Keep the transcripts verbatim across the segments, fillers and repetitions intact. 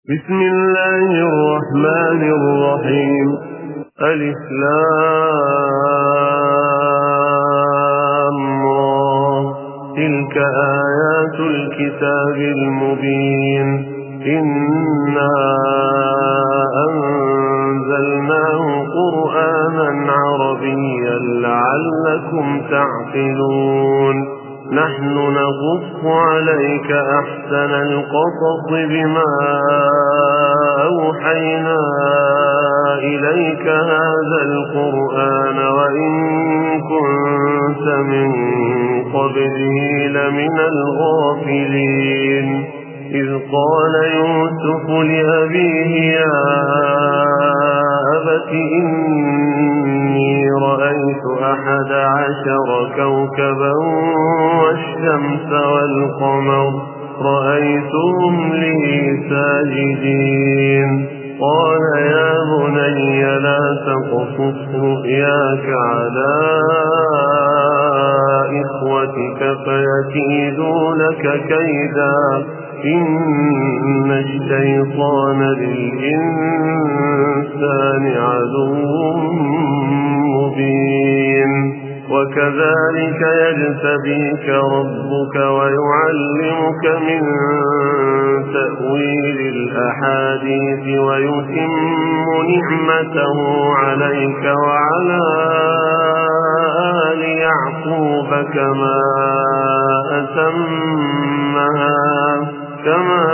بسم الله الرحمن الرحيم. ألف لام را. تلك آيات الكتاب المبين. إنا أنزلناه قرآنا عربيا لعلكم تعقلون. نحن نقص عليك أحسن القصص بما أوحينا إليك هذا القرآن وإن كنت من قبله لمن الغافلين. إذ قال يوسف لأبيه يا أبت إني رأيت أحد عشر كوكبا والشمس والقمر رأيتهم لي ساجدين. قال يا بني لا تقصص رؤياك على إخوتك فيكيدوا لك كيدا إن الشيطان للإنسان عدو مبين. وكذلك يجتبيك ربك ويعلمك من تأويل الأحاديث ويتم نعمته عليك وعلى آل يعقوب كما أتمها كما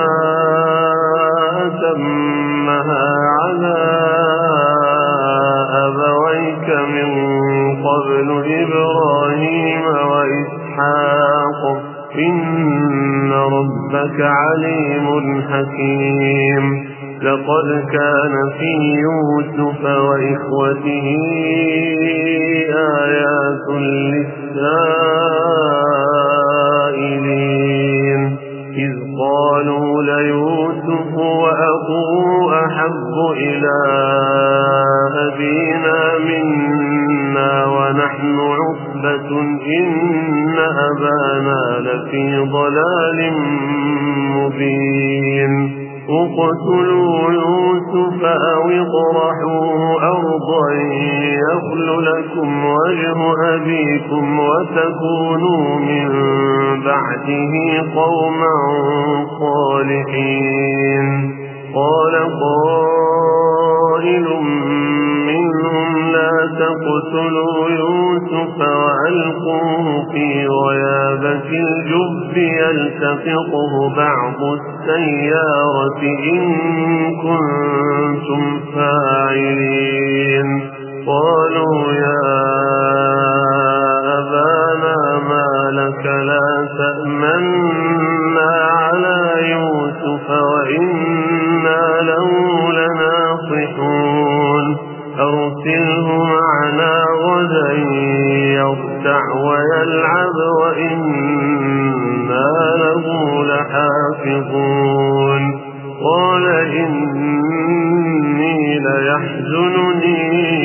أتمها على أبويك من قبل إبراهيم وإسحاق إن ربك عليم حكيم. لقد كان في يوسف وإخوته آيات للسائلين إذ قالوا ليوسف وأخوه أحب إلى أبينا منا ونحن عصبة إن أبانا لفي ضلال مبين. اقتلوا يوسف أو اطرحوه أرضا يخل لكم وجه أبيكم وتكونوا من بعده قوما صالحين. قال قائل منهم لا تقتلوا يوسف وألقوه في غيابة الجب يلتقطه بعض السيارة إن كنتم فاعلين. قالوا يا أبانا ما لك لا تأمنا على يوسف وإنا له لناصحون. أرسله معنا غدا يرتع ويلعب وإنا له لحافظون. قال إني ليحزنني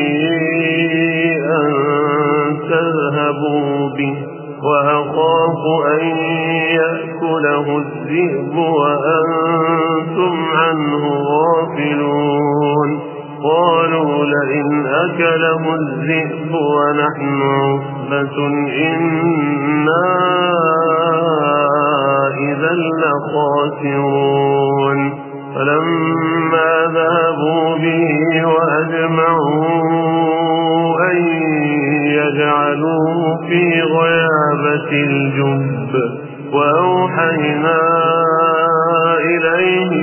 أن تذهبوا به وأخاف أن يأكله الذئب وأنتم عنه غافلون. قالوا لئن أكله الذئب ونحن عصبة إنا إذا لخاسرون. فلما ذهبوا به وأجمعوا أن يجعلوه في غيابة الجب وأوحينا إليه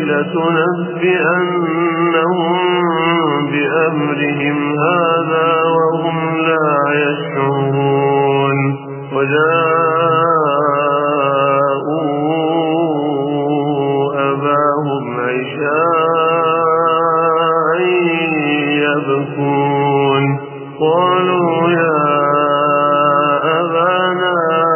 لتنبئنهم بأمرهم هذا وهم لا يشعرون. وجاءوا أباهم عشاء يبكون. قالوا يا أبانا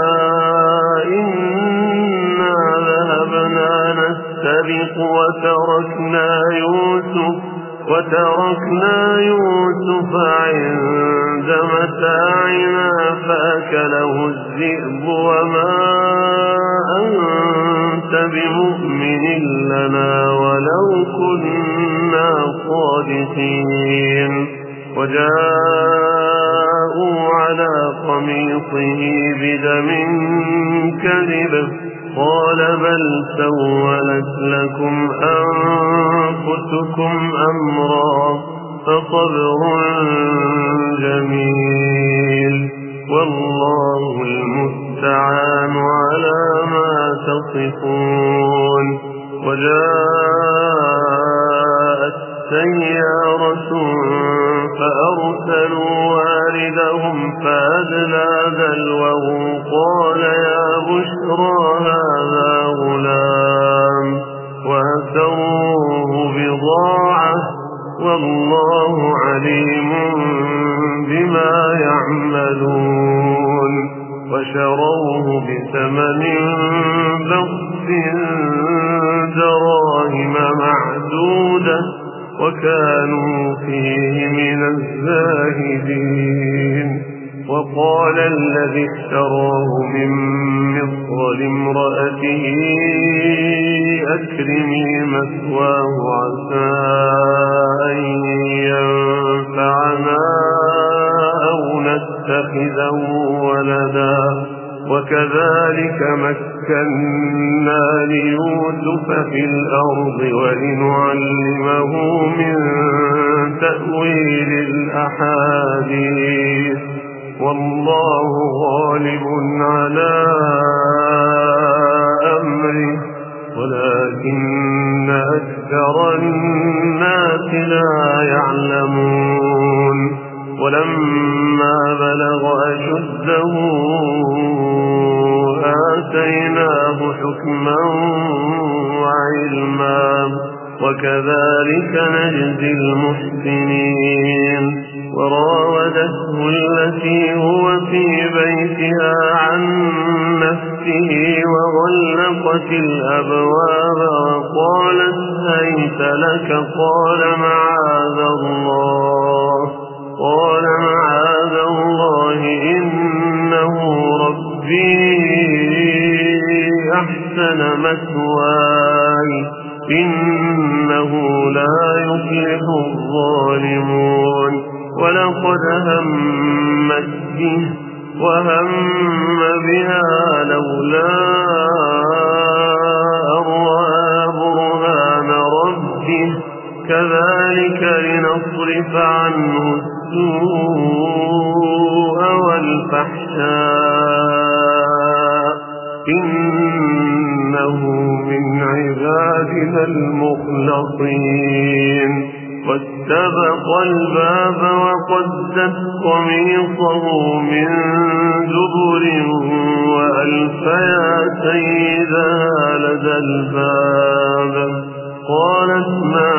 إنا ذهبنا نستبق وتركنا يوسف وتركنا يوسف عند متاعنا فأكله الذئب وما أنت بمؤمن لنا ولو كنا صادقين. وجاءوا على قميصه بدم كذب قال بل سولت لكم أنفسكم أمرا فصبر جميل والله المستعان على ما تصفون. وجاءت سيارة فأرسلوا واردهم فأدلى دلوه قال يا بشرى هذا غلام وأسروه بضاعة والله عليم بما يعملون. وشروه بثمن بخس دراهم معدودة وكانوا فيه من الزاهدين. وقال الذي اشتراه من مصر لامرأته أكرمي مثواه عسى أن ينفعنا أو نتخذه ولدا وكذلك مكنا ليوسف في الأرض ولنعلمه من تأويل الأحاديث والله غالب على أمره ولكن أكثر الناس لا يعلمون. ولما بلغ أشده آتيناه حكما وعلما وكذلك نجزي المحسنين. وراودته التي هو في بيتها عن نفسه وغلقت الأبواب وقالت هيت لك قال معاذ الله قال معاذ الله إنه ربي أحسن مثواي إنه لا يفلح الظالمون. ولقد همت به وهم بها لولا أن رأى برهان ربه كذلك لنصرف عنه السوء والفحشاء إنه من عبادنا المخلصين. واستبق الباب وقدت قميصه من دبر وألف يا سيدها لدى الباب قالت ما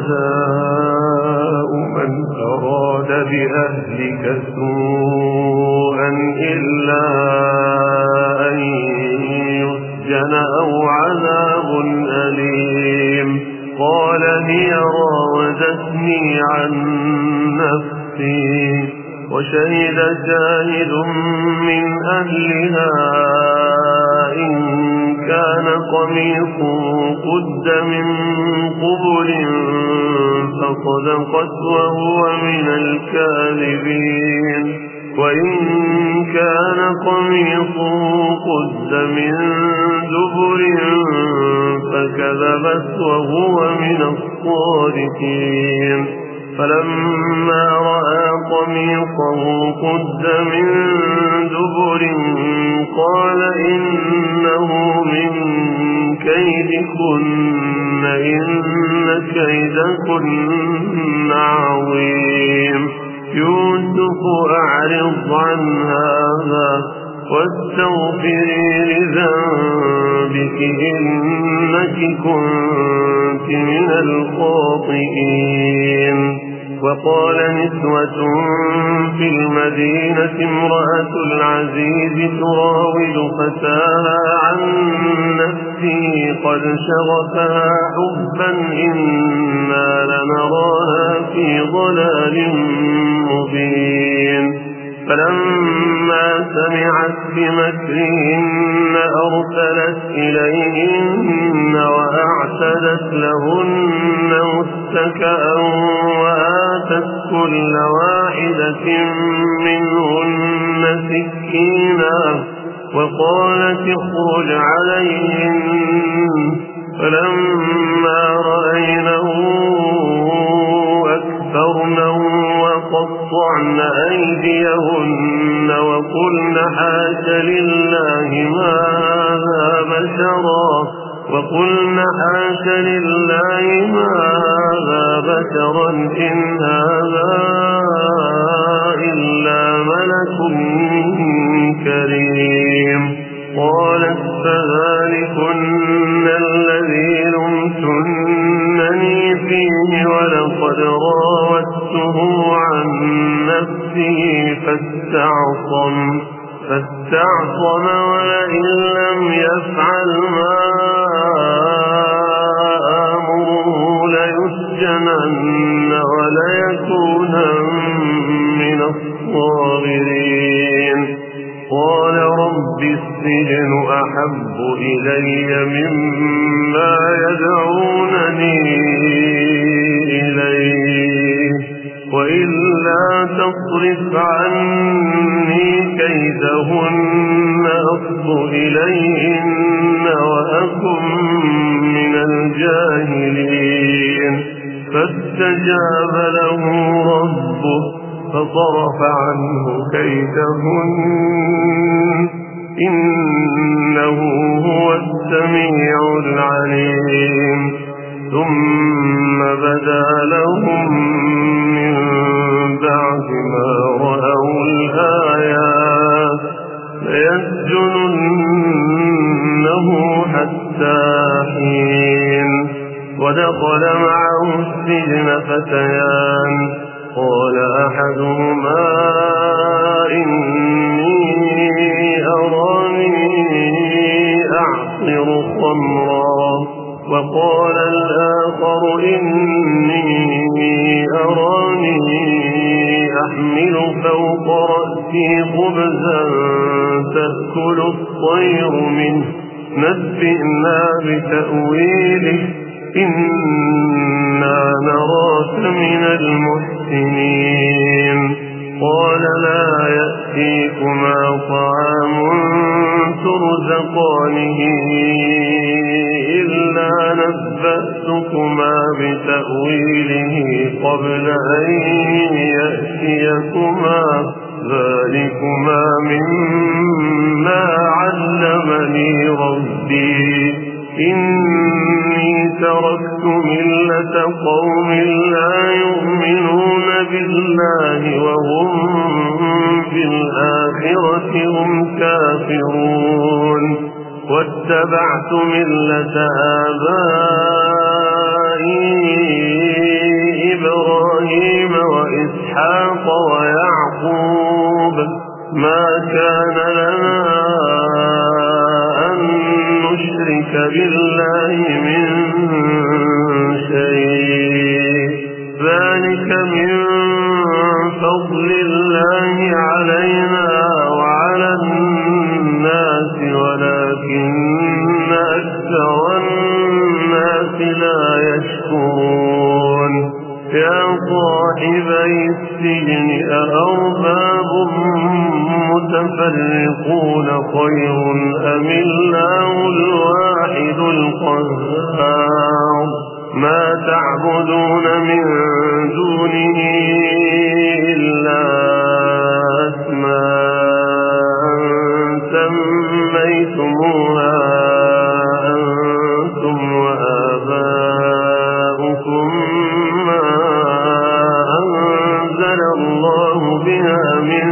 جزاء من أراد بأهلك سوءا إلا أن يسجن أو عذاب أليم قال هي راودتني عن نفسي وشهد شاهد من أهلها إن كان قميصه قد من قبل فصدقت وهو من الكاذبين وإن كان قميصه قد من دبر فكذبت وهو من الصادقين. فلما رأى قميصه قد من دبر قال إنه من كيدكن إن كيدكن عظيم. يوسف أعرض عن هذا واستغفري لذنبك إنك كنت من الخاطئين. وقال نسوة في المدينة امرأة العزيز تراود فتاها عن نفسه قد شغفها حبا إنا لنراها في ضلال مبين. فلما سمعت بمكرهن أرسلت إليهن وأعتدت واتخذت لهن متكئا وآتت كل واحدة منهن سكينا وقالت اخرج عليهن فلما رأينه أكبرنه وقطعن أيديهن وقلن حاش لله ما هذا بشرا وقلن حاش لله ما هذا بشرا إن هذا إلا ملك كريم. قالت فذلكن الذي لمتنني فيه ولقد راودته عن نفسه فاستعصم فاستعصم ولئن لم يفعل ما آمره ليسجنن وليكونا من الصاغرين. قال رب السجن أحب إلي مما يدعونني إليه وإلا تصرف عني كيدهن أصب إليهن وأكن من الجاهلين. فاستجاب له ربه فصرف عنه كيدهن إنه هو السميع العليم. ثم بدا لهم من بعد ما رأوا الآيات ليسجننه حتى حين. ودخل معه السجن فتيان قال أحدهما إني أراني أعصر خمرا وقال الآخر إني أراني أحمل فوق رأسي خبزا تأكل الطير منه نبئنا بتأويله إنا نراك من المحسنين. قال لا يأتيكما طعام ترزقانه إلا نبأتكما بتأويله قبل أن يأتيكما ذلكما مما علمني ربي إني تركت ملة قوم لا يؤمنون بالله وهم بالآخرة هم كافرون واتبعت ملة آبائي إبراهيم وإسحاق ويعقوب ما كان لنا أن نشرك بالله من شيء ذلك من فضل الله علينا وعلى الناس ولكن أكثر الناس لا يشكرون. يا صاحبي السجن أأرباب متفرقون خير أم الله الواحد القهار. ما تعبدون من دونه إلا أسماء سميتموها أنتم وآباؤكم ما أنزل الله بها من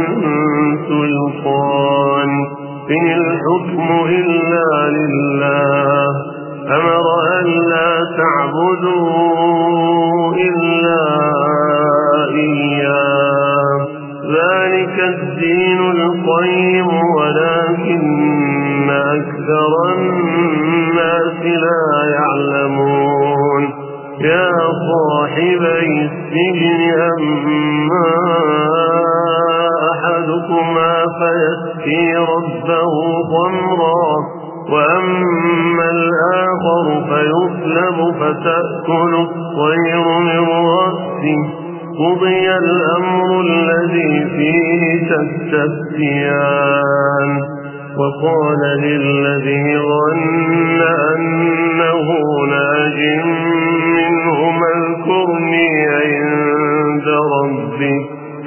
سلطان إن الحكم إلا لله أمر أن لا تعبدوا إلا إياه ذلك الدين القيم ولكن أكثر الناس لا يعلمون. يا صاحبي السجن أما أحدكما فيسقي ربه خمرا وأما الآخر فيصلب فتأكل الطير من رأسه قضي الأمر الذي فيه تستفتيان وقال للذي ظن أنه ناج منهما اذكرني عند ربك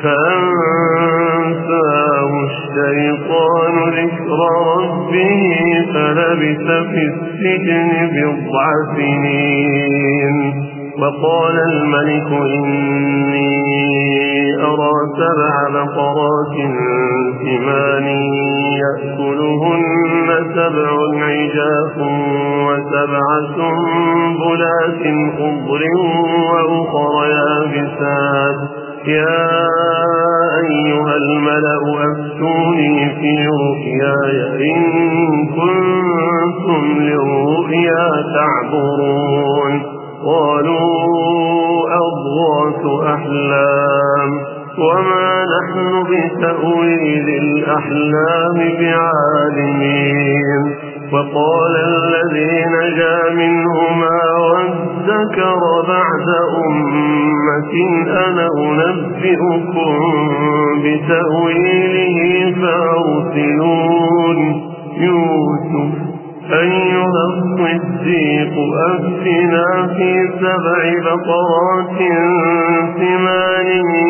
فأنساه الشيطان ذكر ربه فلبث في السجن بضع سنين. وقال الملك إني أرى سبع بقرات ثمان يأكلهن سبع عجاف وسبع سنبلات خضر وأخر يابسات يا أيها الملأ أفتوني في رؤياي إن كنتم للرؤيا تعبرون. قالوا أضغاث أحلام وما نحن بتأويل الأحلام بعالمين. وقال الذي نجا منهما وادكر بعد أمة أنا أنبئكم بتأويله فأرسلون. يوسف أيها الصديق أفتنا في سبع بقرات ثمان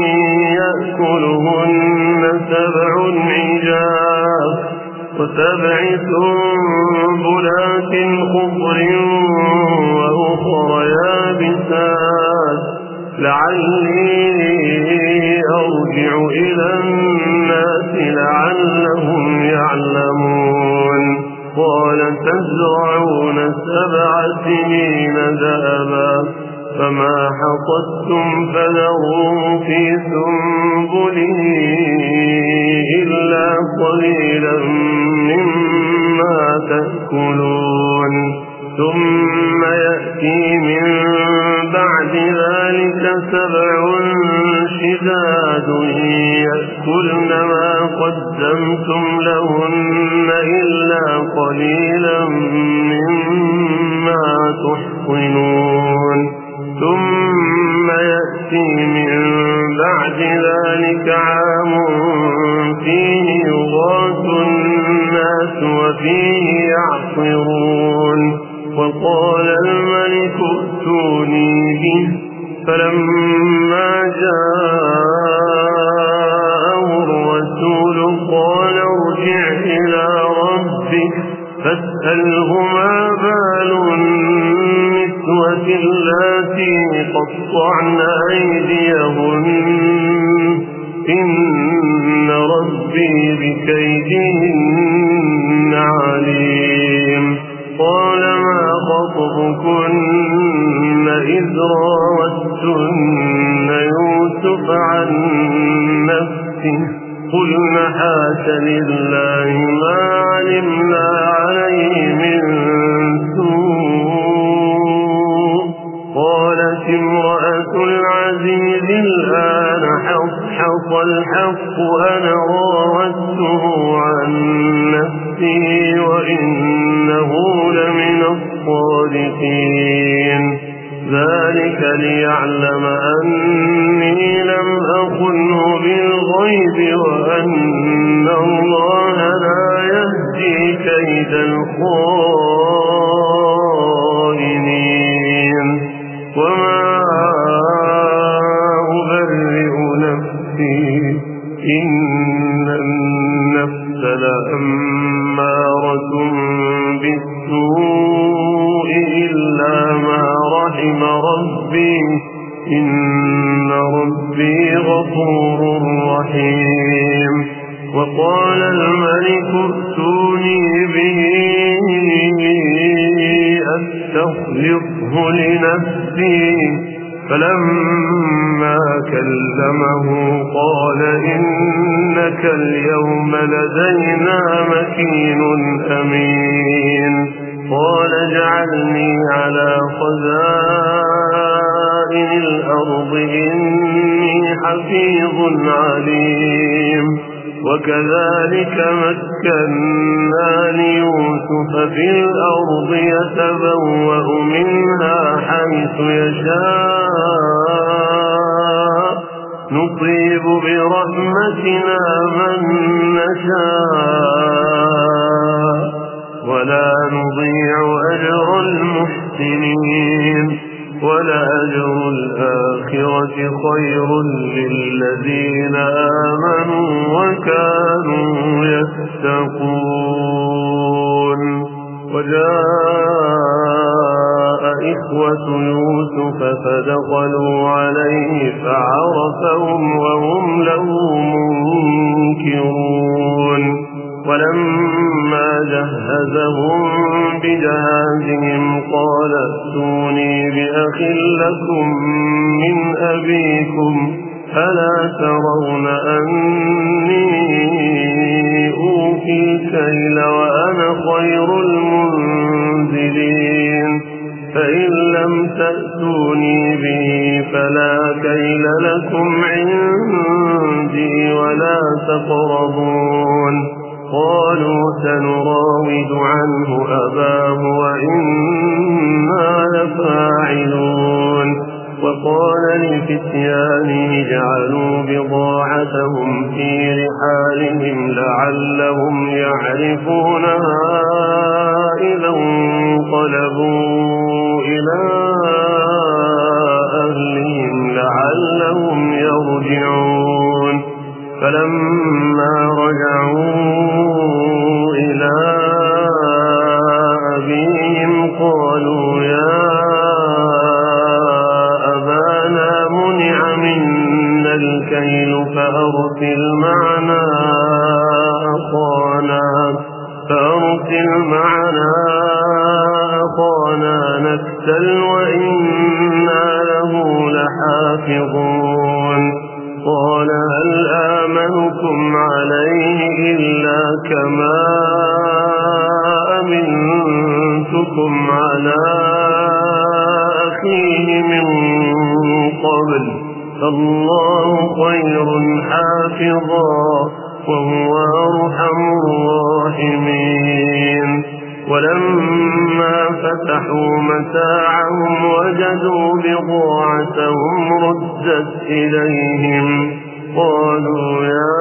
يأكلهن سبع عجاف وسبع سنبلات خضر وأخر يابسات لعلي أرجع إلى الناس لعلهم يعلمون. قال تزرعون سبع سنين دأبا فما حصدتم فذروه في سنبله إلا قليلا مما تأكلون. ثم يأتي من بعد ذلك سبع شداد يأكلن ما قدمتم لهن إلا قليلا مما تحصنون. ثم يأتي من بعد ذلك عام فيه يغاث الناس وفيه يعصرون. وقال الملك ائتوني به فلما جاءه الرسول قال ارجع إلى ربك فاسأله ما بال النسوة اللاتي قطعن أيديهن إن ربي بكيدهن عليم. قال ما خطبكن إذ راوتن يوسف عن نفسه قلن حاش لله ما علمنا عليه من سوء. قالت امرأة العزيز الآن حصحص الحق أنا راودته عن نفسه وإنه لمن الصادقين. ذلك ليعلم أني لم أخنه بالغيب وأن الله لا يهدي كيد الخائنين. وما أبرئ نفسي إن النفس لأمارة بالسوء إلا ما رحم ربي إن ربي غفور رحيم. وقال الملك ائتوني به أستخلصه لنفسي فلما كلمه قال إنك اليوم لدينا مكين أمين. قال اجعلني على خزائن الأرض إني حفيظ عليم. وكذلك مكنا ليوسف في الأرض يتبوأ منها حيث يشاء نصيب برحمتنا من نشاء ولا نضيع أجر المحسنين ولأجر الآخرة خير للذين آمنوا وكانوا يتقون. وجاء إخوة يوسف فدخلوا عليه فعرفهم وهم له منكرون. ولما جهزهم بجهازهم قال ائتوني بأخ لكم من أبيكم ألا ترون أني أوفي الكيل وأنا خير المنزلين فإن لم تأتوني به فلا كيل لكم عندي ولا تقربون. قالوا سنراود عنه أباه وإنا لفاعلون. وقال لفتيانه اجعلوا بضاعتهم في رحالهم لعلهم يعرفونها إذا انقلبوا إلى أهلهم لعلهم يرجعون. فلما رجعوا إلى أبيهم قالوا يا أبانا منع منا الكيل فأرسل معنا أخانا فأرسل معنا أخانا نكتل وإنا له لحافظون. قال هل آمنكم عليه إلا كما أمنتكم على أخيه من قبل فالله خير حافظا وهو أرحم الراحمين. ولما فتحوا متاعهم وجدوا بضاعتهم ردت إليهم قالوا يا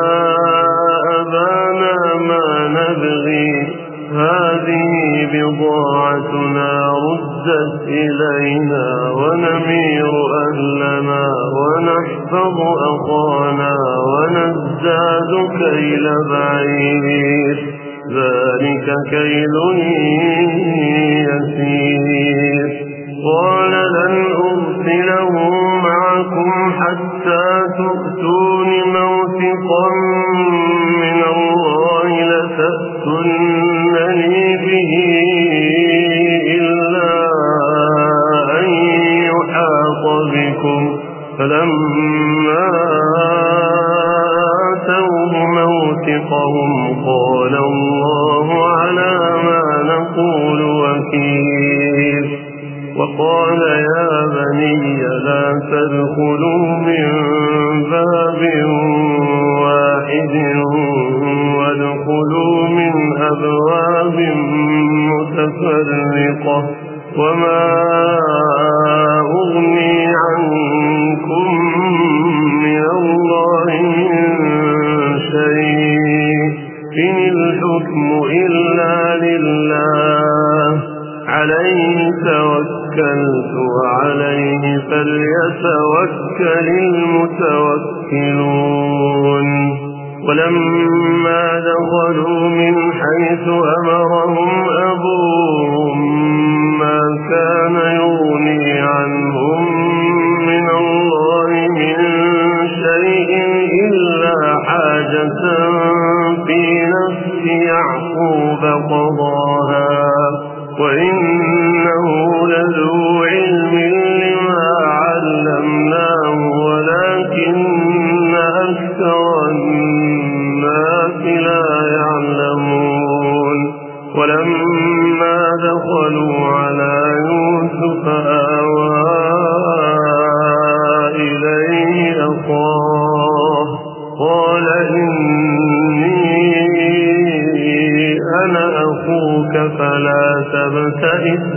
أبانا ما نبغي هذه بضاعتنا ردت إلينا ونمير أهلنا ونحفظ أخانا ونزداد كيل بعير ذلك كيل يسير. قال لن أرسله معكم حتى تؤتون موثقا من الله لتأتونني به إلا أن يحاط بكم. فلما آتوه موثقهم قال الله على ما نقول وكيل. وقال يا بني لا تدخلوا من باب واحد وادخلوا من أبواب متفرقة وما أغني عنكم من الله من شيء إن الحكم إلا لله عليه توكلت وعليه فليتوكل المتوكلون. ولما دخلوا من حيث أمرهم أبوهم ما كان يغني عنهم من الله من شيء إلا حاجة في نفس يعقوب قضاها وإنه لذو علم لما علمناه ولكن أكثر الناس لا يعلمون. ولما دخلوا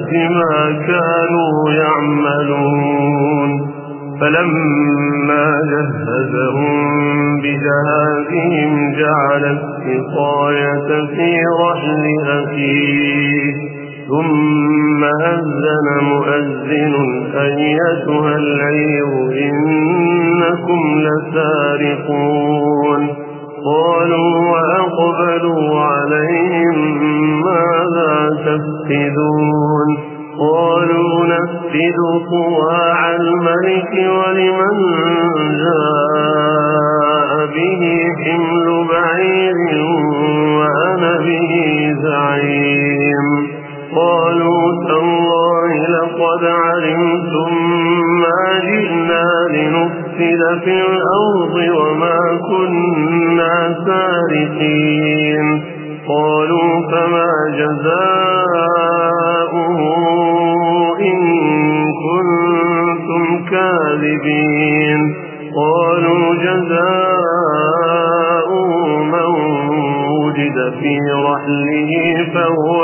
ما كانوا يعملون. فلما جهزهم بجهازهم جعل السقاية في رحل أخيه ثم أذن مؤذن أيتها العير إنكم لسارقون. قالوا وأقبلوا عليهم ماذا تفقدون؟ قالوا نفقد صواع الملك ولمن جاء به حمل بعير وأنا به زعيم. قالوا تالله لقد علمتم ما جئنا لنفسد في الأرض وما كنا سارقين. قالوا فما جزاؤه إن كنتم كاذبين؟ قالوا جزاؤه من وجد في رحله فهو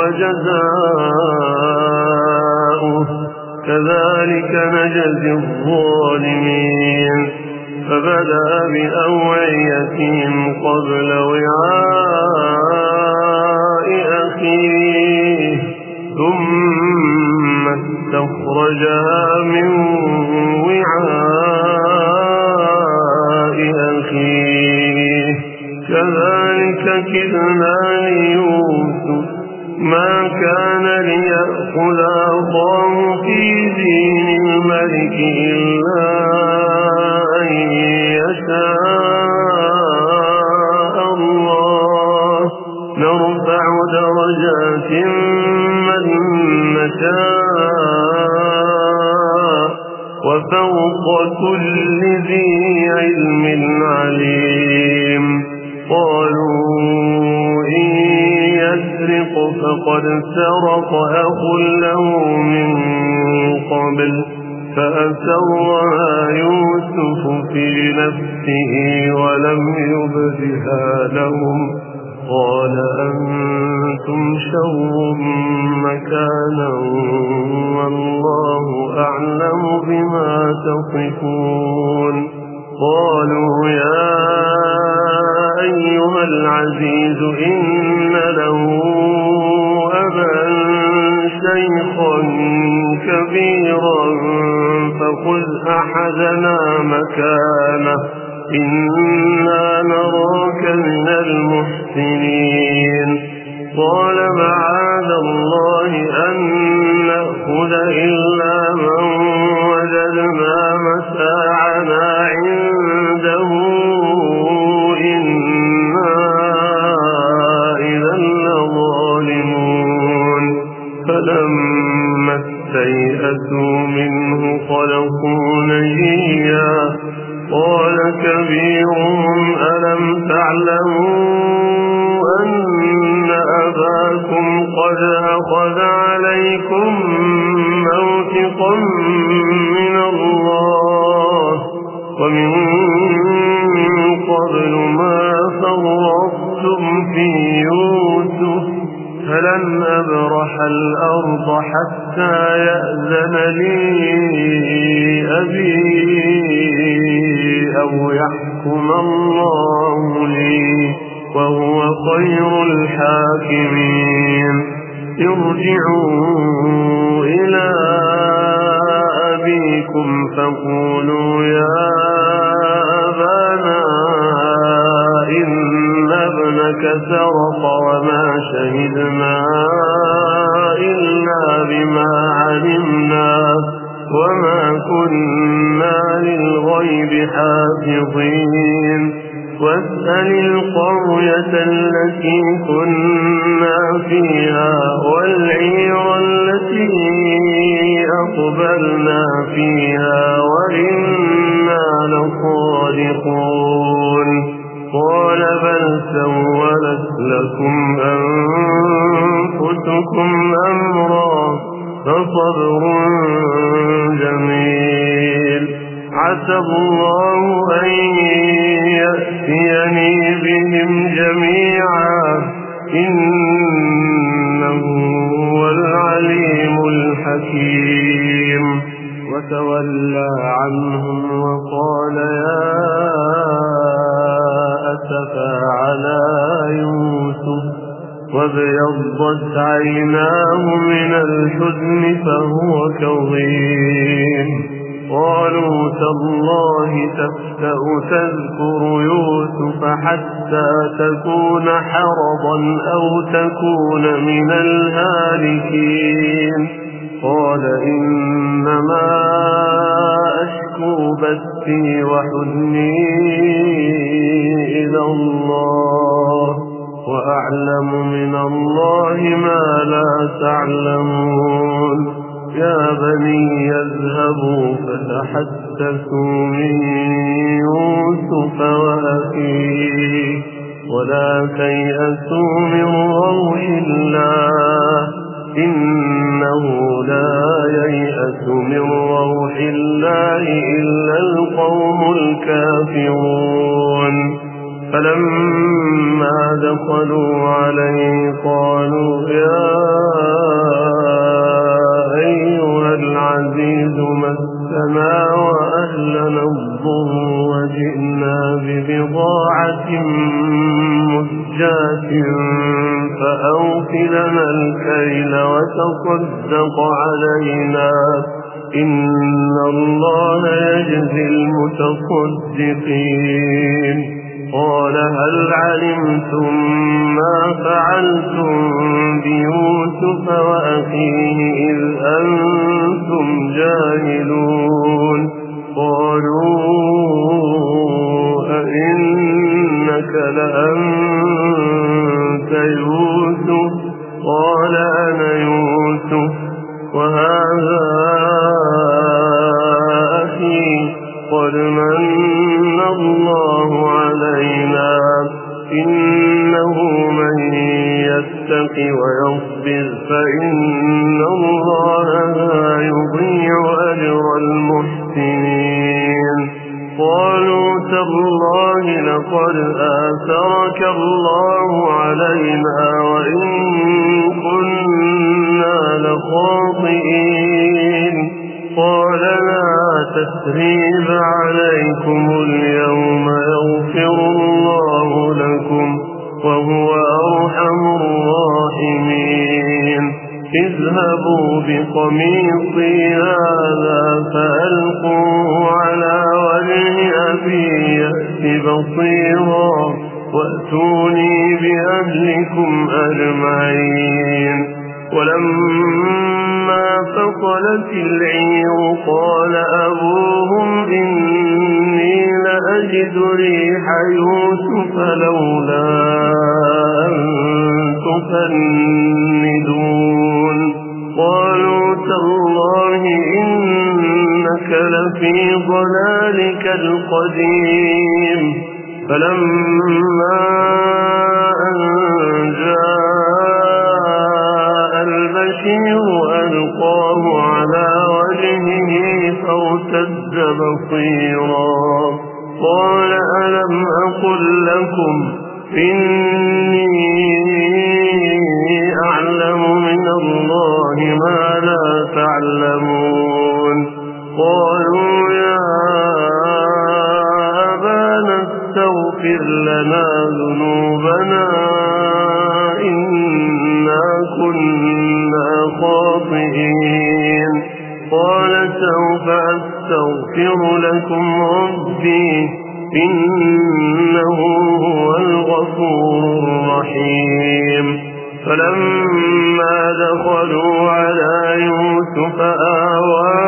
جزاؤه كذلك نجزي الظالمين. فبدأ بأوعيتهم قبل وعاء أخيه ثم استخرجها من وعاء أخيه كذلك كدنا ليوسف ما كان ليأخذ أخاه في دين الملك إلا أن يشاء الله نرفع درجات من نشاء وفوق كل ذي علم عليم. قالوا إن يسرق فقد سرق أخ له من قبل فأسرها يوسف في نفسه ولم يبدها لهم قال أنتم شر مكانا والله أعلم بما تصفون. قالوا يا أيها العزيز إن له أبا شيخا كبيرا فخذ أحدنا مكانه إنا نراك من المحسنين. قال معاذ الله أن نأخذ إلا من وجدنا متاعنا عنده إنا إذا لظالمون. فلما استيئسوا منه خلقوا نجيا قال كبيرهم ألم تعلموا أن أباكم قد أخذ عليكم موثقا من الله ومن قبل ما فرطتم في يوسف فلن أبرح الأرض حتى يأذن لي أبي أو يحكم الله لي وهو خير الحاكمين. ارجعوا إلى أبيكم فقولوا يا أبانا إن ابنك سرق وما شهدنا إلا بما علمنا وما كنا للغيب حافظين. واسأل القرية التي كنا فيها والعير التي أقبلنا فيها وإنا لصادقون. قال بل سولت لكم أنفسكم أمرا فصبر جميل عسى الله أن يأتيني بهم جميعا إنه هو العليم الحكيم. حكيم. وتولى عنهم وقال يا أسفى على يوسف وابيضت عيناه من الحزن فهو كظيم. قالوا تالله تفتأ تذكر يوسف حتى تكون حرضا أو تكون من الهالكين. قال إنما أشكو بثي وحزني إلى الله وأعلم من الله ما لا تعلمون. يا بني اذهبوا فتحسسوا من يوسف وأخيه ولا تيأسوا من روح الله إنه لا ييأس من روح الله إلا القوم الكافرون. فلما دخلوا عليه قالوا يا أيها العزيز مسنا وأهلنا الضر وجئنا ببضاعة مزجاة فأوف لنا الكيل وتصدق علينا إن الله يجزي المتصدقين. قال هل علمتم ما فعلتم بيوسف وأخيه إذ أنتم جاهلون؟ قالوا أئنك لأنت يوسف؟ قال أنا يوسف وهذا أخي قد من الله علينا إنه من يتق ويصبر فإن الله لا يضيع أجر المحسنين. قالوا تالله لقد آثرك الله علينا وإن كنا لخاطئين. قال لا تثريب عليكم اليوم يغفر الله لكم وهو أرحم الراحمين. اذهبوا بقميصي هذا فألقوه على وجه أبي يأت بصيرا وأتوني بأهلكم أجمعين. ولما فصلت العير قال أبوهم إني لأجد ريح يوسف لولا أن تفندون. قالوا تالله إنك لفي ضلالك القديم. فلما أن جاء البشير ألقاه على وجهه فارتد بصيرا قال ألم أقل لكم إني أعلم من الله ما لا تعلمون. قالوا يا أبانا استغفر لنا ذنوبنا إنا كنا خاطئين. قال سوف أستغفر لكم ربي إنه هو الغفور الرحيم. فلما دخلوا على يوسف آوى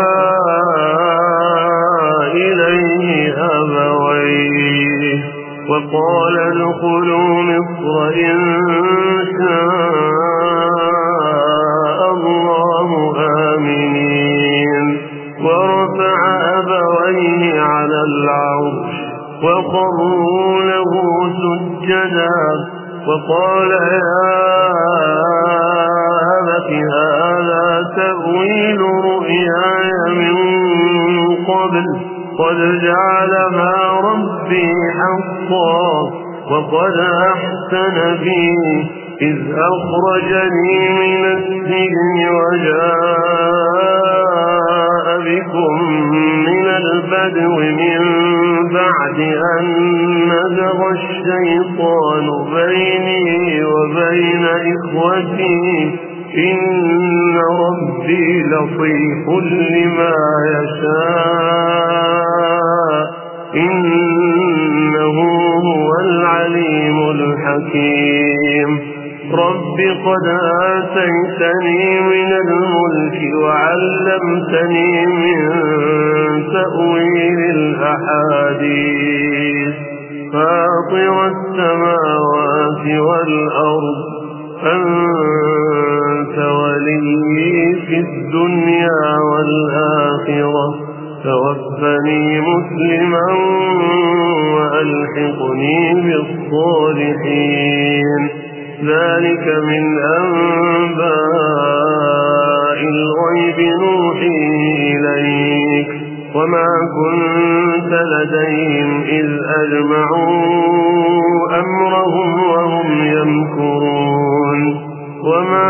إليه أبويه وقال ادخلوا مصر إن شاء الله آمنين. ورفع أبويه على العرش وخروا له سجدا وقال يا أبت هذا تأويل رؤياي من قبل قد جعلها ربي حقا وقد أحسن بي إذ أخرجني من السجن وجاء بكم من البدو من بعد أن نزغ الشيطان بيني وبين إخوتي إن ربي لطيف لما يشاء إنه هو العليم الحكيم رب قد آتيتني من الملك وعلمتني من تأويل الأحاديث فاطر السماوات والأرض أنت ولي في الدنيا والآخرة توفني مسلما وألحقني بالصالحين ذلك من أنباء الغيب نوحيه إليك وما كنت لديهم إذ أجمعوا أمرهم وهم يمكرون وما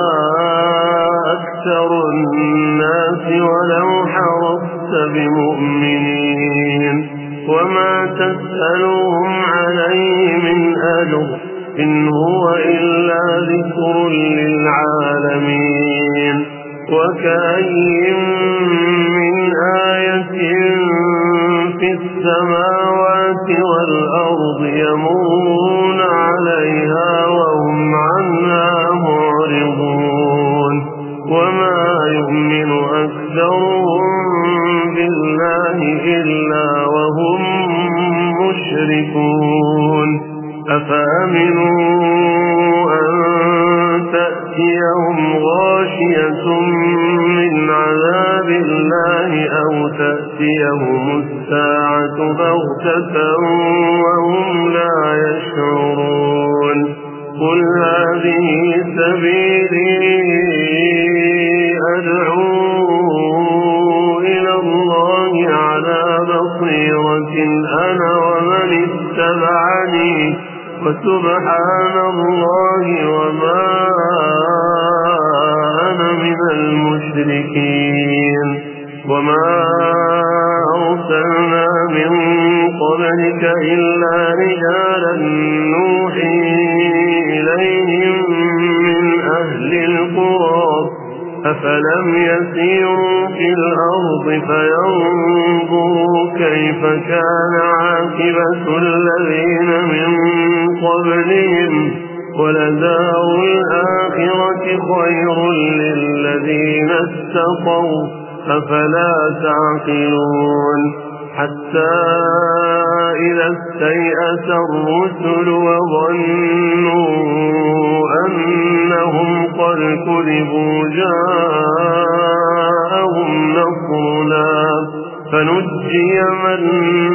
أكثر الناس ولو حرصت بمؤمنين وما تسألهم عليه من أجر إن هو إلا ذكر للعالمين وكأين من آية في السماوات والأرض يمرون عليها وهم عنها معرضون وما يؤمن أكثرهم بالله إلا وهم مشركون أفأمنوا أن تأتيهم غاشية من عذاب الله أو تأتيهم الساعة بغتة وهم لا يشعرون قل هذه سبيلي أدعو إلى الله على بصيرة أنا ومن اتبعني وسبحان الله وما أنا من المشركين وما أرسلنا من قبلك إلا رجالا نوحي إليهم من أهل القرى أفلم يسيروا في الأرض فينظروا كيف كان عاقبة الذين من قبلهم ولدار الآخرة خير للذين اتقوا أفلا تعقلون حتى إذا استيأس الرسل وظنوا أنهم قد كذبوا جاءهم نصرنا فنجي من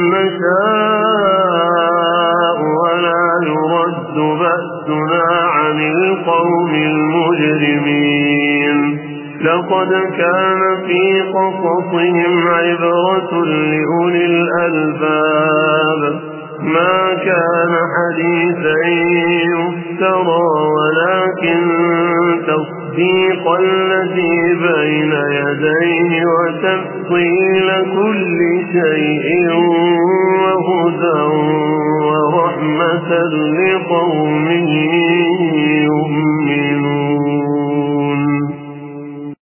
نشاء ولا يرد بأسنا عن القوم المجرمين لقد كان في قصصهم عبرة لأولي الألباب ما كان حديثا يفترى ولكن تصديق الذي بين يديه وتفصيل كل شيء وهدى ورحمة لقوم